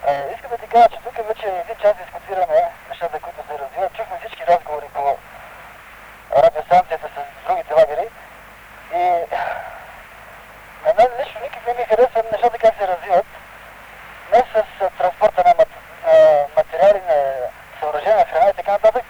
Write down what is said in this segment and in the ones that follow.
Искам да ти кажа, че тук вече един час дискутираме нещата, които се развиват. Чухме всички разговори по радиостанцията с другите лагери и на мен лично никак не ми харесва нещата как се развиват. Не с транспорта на материали, на съоръжения, храна и така нататък.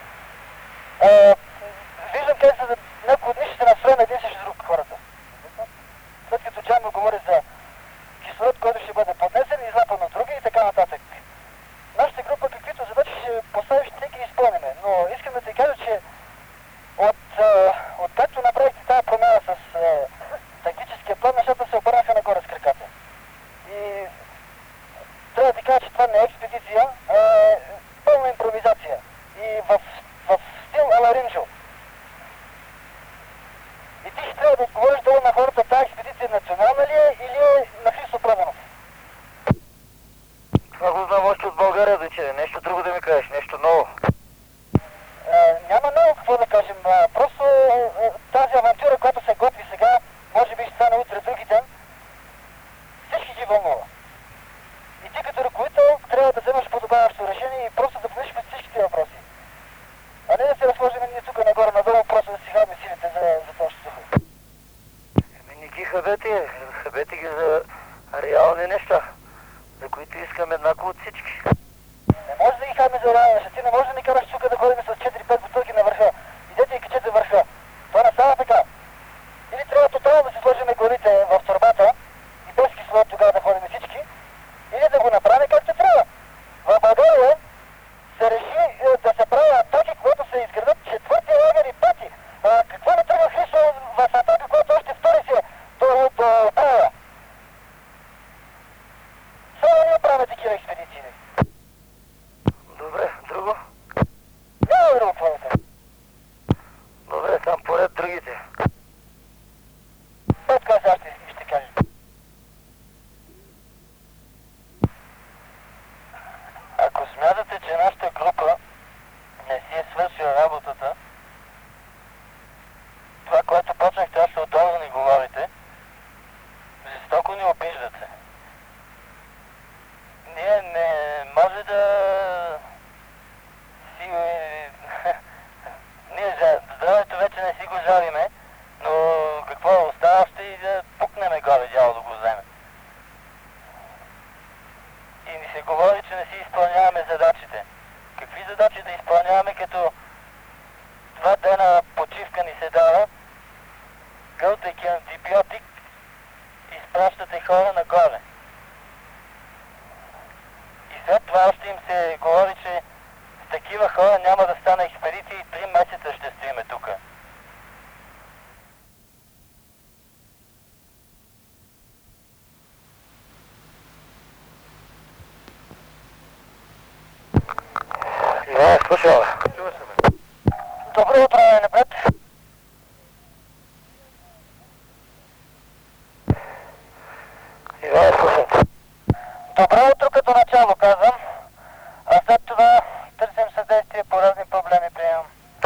Виждам как са някои от дни ще се настроим един срещу друг хората. След като Джанго говори за кислород, който ще бъде поднесен, излапан от други и така нататък. Нашата група каквито задачи ще поставиш, ще ги изпълниме. Но искам да ти кажа, че от както направихте тази промяна с тактическия план, нещата се обърнаха нагоре с краката. И трябва да ти кажа, че това не е експедиция, а е пълна импровизация. И в стил ала Ринджо. И ти ще трябва да отговориш долу на хората, тази експедиция национална ли е или е на Христо Проданов? Това го знам още от България, дече. Нещо друго да ми кажеш, нещо ново. Няма много какво да кажем. Просто тази авантюра, която се готви сега, може би ще стане утре други ден, всички ги вълнува. И ти като ръководител трябва да вземаш подобаващо решение и просто да помислиш по всичките въпроси. А не да се разложим ние тук нагоре-надолу, просто да си хабим силите за това ще се. Не ги хабете ги за реални неща, за които искам еднакво от всички. Не може да ги хабим за реални неща. Ти не може да ни караш тук да ходим с 4-5 бутилки на върха. Идете и качете върха. Това не става така. Или трябва тотално да си сложим главите в торбата и без кислород тогава да ходим всички, или да го направим както трябва. В България се реши да се правят атаки, когато се изградат четвърти лагери пъти. Какво не тръгва Христо в атака, когато още втори се до Права? Само ние правим такива експедиции. Добре, друго? Няма друго какво да кажа. Добре, там поред другите. Път каза, ще кажа. Ако смятате, че нашата група не си е свършила работата, това, което почнахте още отдолу да ни говорите, жестоко ни обиждате. Ние не може да си... Ние здравето вече не си го жалиме, но какво остава, ще и да пукнеме горе, дяло да го вземе. И ни се говори, че не си изпълняваме задачите. Какви задачи да изпълняваме, като 2 дена почивка ни се дава, гълтайки антибиотик, изпращате хора нагоре. И след това още им се говори, че с такива хора няма да стане експедиция и 3 месеца ще стоиме тук. Иван, слушай, бе. Добро утро, напред. Иван, слушай. Добро утро като начало, казвам. А след това търсим съдействие по разни проблеми, приемам.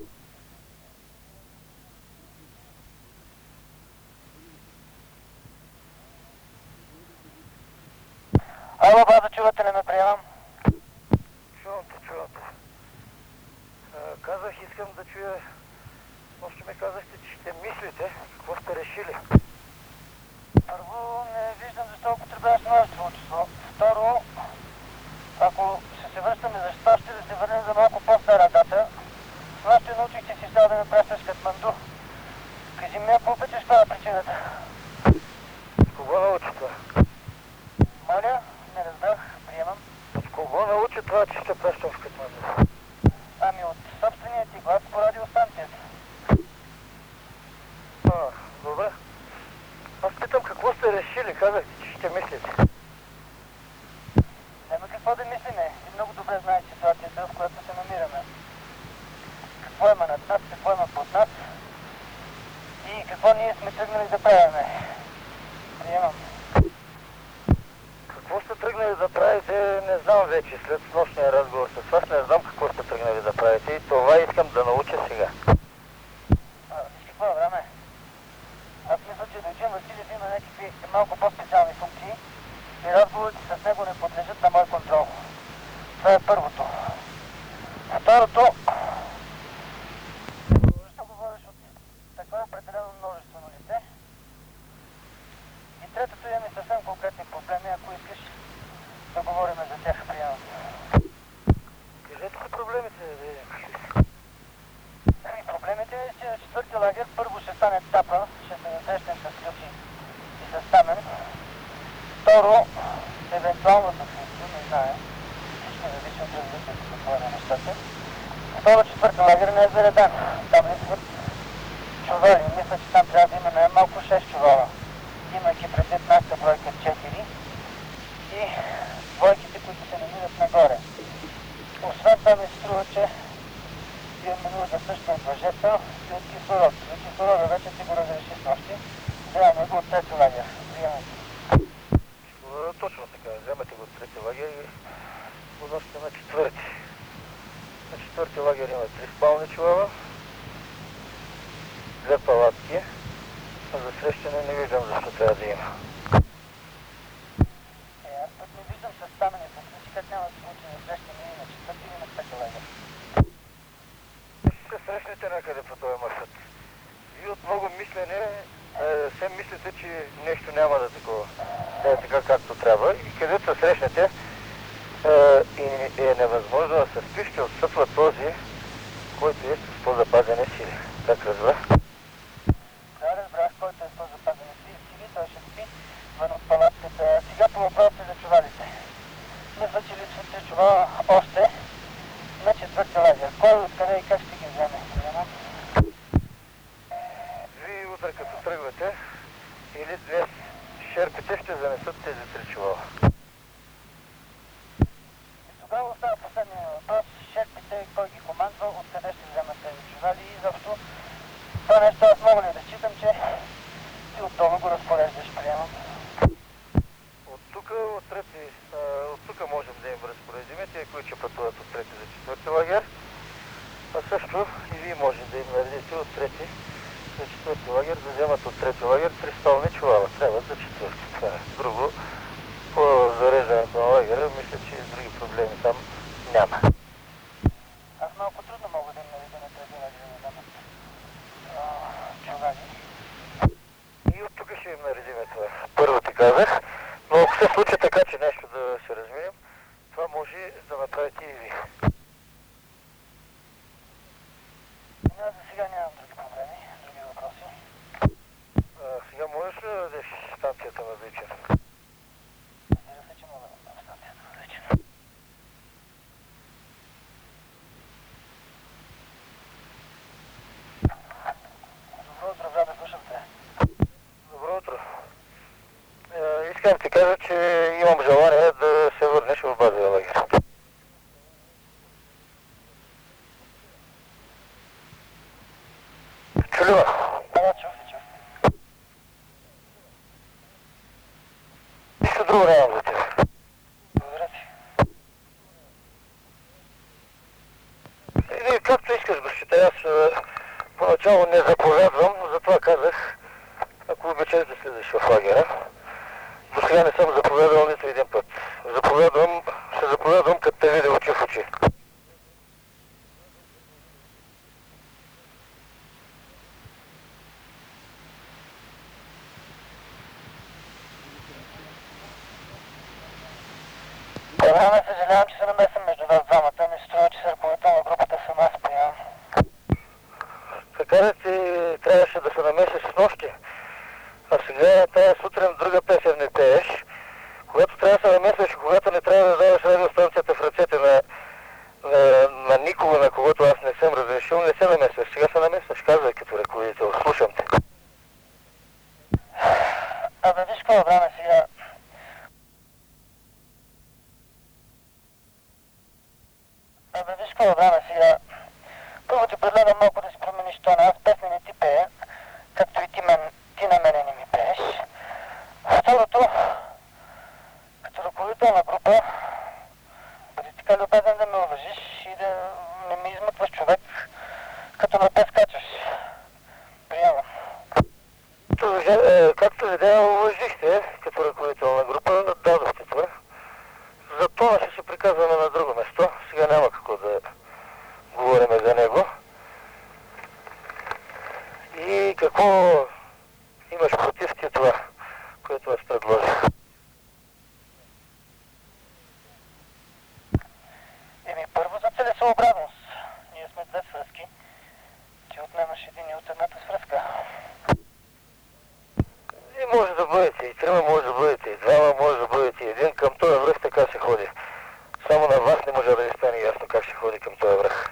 Ало, база, чувате ли ме, приемам? Чувам те. Казах, искам да чуя... Още ми казахте, че ще мислите. Какво сте решили? Първо, не виждам защо употребяваш множество число. Второ, ако ще се връщаме за щастие, ще да се върнем за малко по-стара дата. С нощи научих, че си става да ме пращаш Катманду. Кажи ми, ако обичаш, каква е причината? Кого научи това? Моля, не разбрах, приемам. Кого научи това, че ще пращам в Катманду? Ами от собствения ти глас по радиостанцията. Добре. Аз питам какво сте решили, казахте, че ще мислите. Няма какво да мислиме. И много добре знаеш ситуацията, в която се намираме. Какво има над нас, какво има под нас и какво ние сме тръгнали да правиме. Приемам. Какво сте тръгнали да правите, не знам вече, след нощния разговор с вас, не знам какво сте тръгнали да правите и това искам да науча сега. Виж какво време? Аз мисля, че Дойчин Василев има някакви малко по-специални функции и разговорите с него не подлежат на мой контрол. третото имаме съвсем конкретни проблеми, ако искаш да говорим за тях приемам. Кажете ли проблемите? Проблемите е, че на четвърти лагер първо ще стане етапа, ще се засрещнем с Люси и с Стамен. Второ, евентуално с Люси, не знае. Всичко зависи от развитието на това на нещата. Второ, четвърти лагер не е зареден. Там липсват чували. Мисля, че там трябва да има най-малко 6 чувала. Имайки предвид нашата бройка 4 и двойките, които се намират нагоре. Освен това ми се струва, че имаме нужда също от въжета и от кислород. За кислорода вече си го разреши с нощи. Вземаме го от трети лагер. Приемаме. Точно така. Вземете го от трети лагер и го носите на четвърти. На четвърти лагер има 3 спални чувала, 2 палатки, а за срещане не виждам защо трябва да има. Аз път не виждам със Стамен и с Люси, как няма да се случи да срещаме и на четвърти и на трети лагер. Ще срещнете някъде по този маршрут. И от много мислене се мислите, че нещо няма да е така както трябва и където се срещнете и е невъзможно да се спи, ще отстъпва този, който е с по-запазени сили. Как разбрах? Да, разбрах, който е с по-запазени сили, той ще спи вън от палатката. Сега по въпроса за чувалите. Мисля, че лично 3 чувала още на четвърти лагер. Кой откъде и как ще ги вземе? Вие утре като тръгвате или днес шерпите ще занесат тези 3 чувала. И тогава остава последния въпрос. Шерпите, кой ги командва, откъде ще вземат тези чували и защо това нещо аз мога ли да считам, че ти отдолу го разпореждаш, приемам. От тук можем да им разпоредиме тия, които пътуват от трети за четвърти лагер, а също и вие може да им наредите от трети за четвърти лагер, да вземат от трети лагер 3 столни чувала. Трябва за четвърти. Това е друго. По зареждането на лагера, мисля, че други проблеми там няма. Аз малко трудно мога да им наредя на трети лагер да вземат чували. И от тук ще им наредиме това. Първо ти казах, но ако се случи така, че нещо да се разминем, това може да направите и вие. Аз за сега нямам други проблеми, други въпроси. Сега можеш ли да дадеш станцията на вечер? Разбира се, че мога да дам станцията на вечер. Добро утро, брат, да слушам те. Добро утро. Искам да ти кажа, че имам желание да се върнеш в базовия лагер. Чули ме? Да, чух се, чух се. Нищо друго нямам за тебе. Благодаря ти. Или както искаш го считай, аз поначало не заповядвам, затова казах, ако обичаш да слизаш в лагера. До сега не съм заповядал нито един път. Ще заповядвам, като те видя очи в очи. Ивана, съжалявам, че се намесвам между вас двамата. Ми се струва, че се ръководител на групата съм аз, приемам. Така да ти трябваше да се намесиш с нощи. А сега тая сутрин друга песен не пееш. Когато трябва да се намесваш и когато не трябва да даваш радиостанцията в ръцете на никого, на когото аз не съм разрешил, не се намесваш. Сега се намесваш, казвай като ръководител. Слушам те. Абе, виж какво, Бране, сега. Първо ти предлагам малко да си промениш тона. Аз песни не ти пея, както и ти на мене не ми пееш. Второто, като ръководител на група, бъди така любезен да ме уважиш и да не ми измъкваш човек, като ме прескачаш. Приемам. Както видя, уважихте като ръководител на група, дадохте това. За това ще се приказваме на друго место. Сега няма какво да говорим за него. И какво имаш против ти това, което аз И трима може да бъдете, и двама може да бъдете, един към този връх така се ходи. Само на вас не може да ви стане ясно как се ходи към този връх.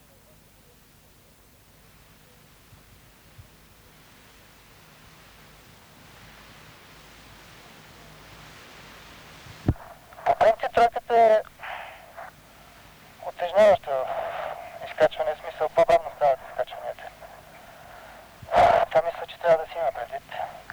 По принцип тройката е утежняващо изкачване, в смисъл по-бавно стават изкачванията. Това мисля, че трябва да си има предвид.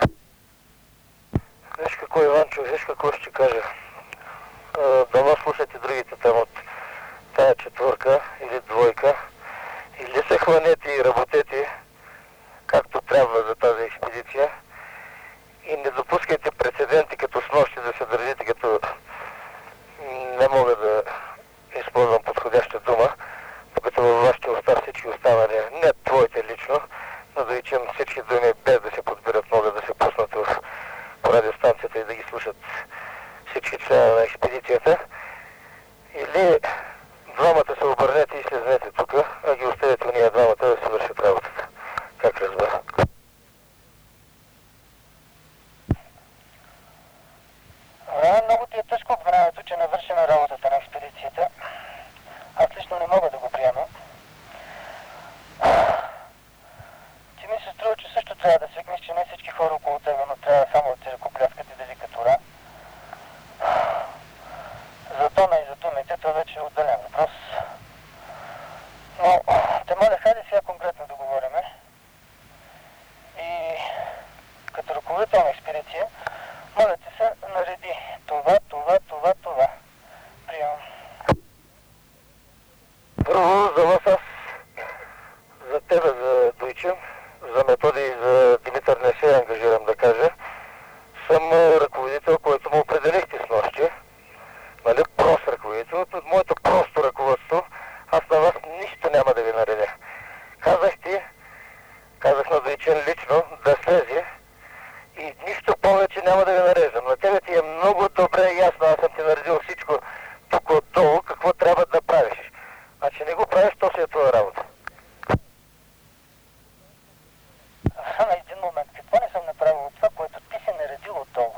Виж какво, Иванчо, виж какво ще кажа. Дано слушайте другите там от тая четвърка или двойка. Или се хванете и работете както трябва за тази експедиция. И не допускайте прецеденти като снощи да се държите като, не мога да използвам подходяща дума, докато във вашите уста всички останали, не твоите лично, но да речем всички думи без да се подбират могат да се пуснат в радиостанцията и да ги слушат всички членове на експедицията. Или двамата се обърнете и слезнете тук, а ги оставите уния двамата да се вършат работата. Как разбра? Много ти е тежко от времето, че навършиме работата на експедицията. Аз лично не мога да го приема. Ти ми се струва, че също трябва да свикнеш, че не всички хора около тебе, но трябва само да ти ръкопляскат и да викат ура. За тона и за думите, това вече е отделен въпрос. Но, те моля, хайде сега конкретно да говориме. И като ръководител на експедиция, моля ти се, нареди това. Приемам. Първо за вас аз, за тебе, за Дойчен, за Методи и за Димитър не се ангажирам да кажа. Съм ръководител, който му определихте с нощи. Нали, прост ръководител. От моето просто ръководство аз на вас нищо няма да ви наредя. Казах на Дойчен лично да слезе и нищо повече няма да ви нареждам. На тебе ти е много добре ясно, аз съм ти наредил всичко тук отдолу, какво трябва да правиш. Значи не го правиш, то си е твоя работа. На един момент, какво не съм направил от това, което ти си наредил отдолу?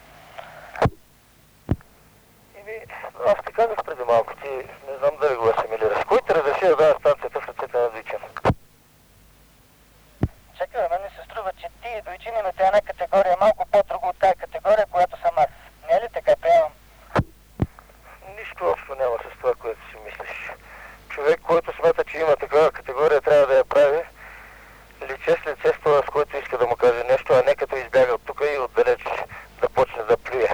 Аз ти казах преди малко, ти не знам дали го асимилираш. Кой те разреши да дава станцията в ръцете на Дойчен? Чакай, мен ми се струва, че ти и Дойчин имате една категория малко по-друга от тая категория, която съм аз. Не е ли така, приемам? Нищо общо няма с това, което си мислиш. Човек, който смята, че има такава категория, трябва да я прави лице с лице с това, с който иска да му каже нещо, а не като избяга от тук и отдалеч да почне да плюе.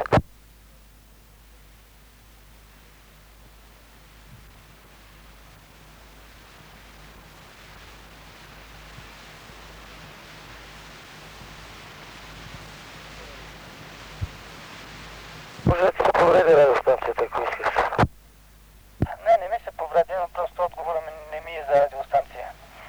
Може да ти се повреди радиостанцията, ако искаш. Не ми се повреди, но просто отговора ми не ми е за радиостанция.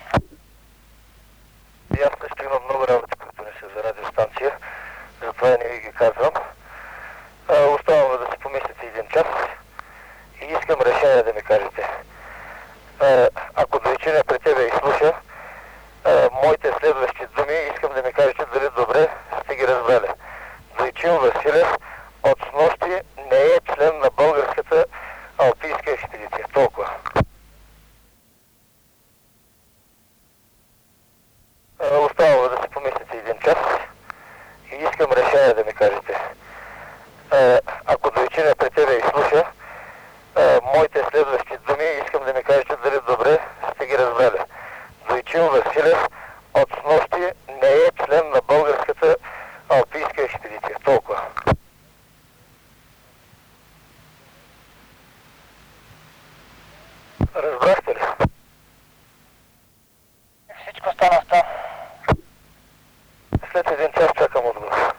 И аз също имам много работи, които не са за радиостанция, затова не ви ги казвам. Оставам да си помислите един час и искам решение да ми кажете. Ако Дойчин е при тебе и слуша, моите следващи думи искам да ми кажете дали добре сте ги разбрали. Дойчин Василев от снощи не е член на българската алпийска експедиция. Толкова. Оставам да си помислите един час и искам решение да ми кажете. Ако Дойчин е при тебе и слуша, моите следващи думи искам да ми кажете дали добре сте ги разбрали. Дойчин Василев от снощи не е член на българската алпийска експедиция. Толкова. Разбрахте ли? Всичко стана с това. След един час чакам отговор.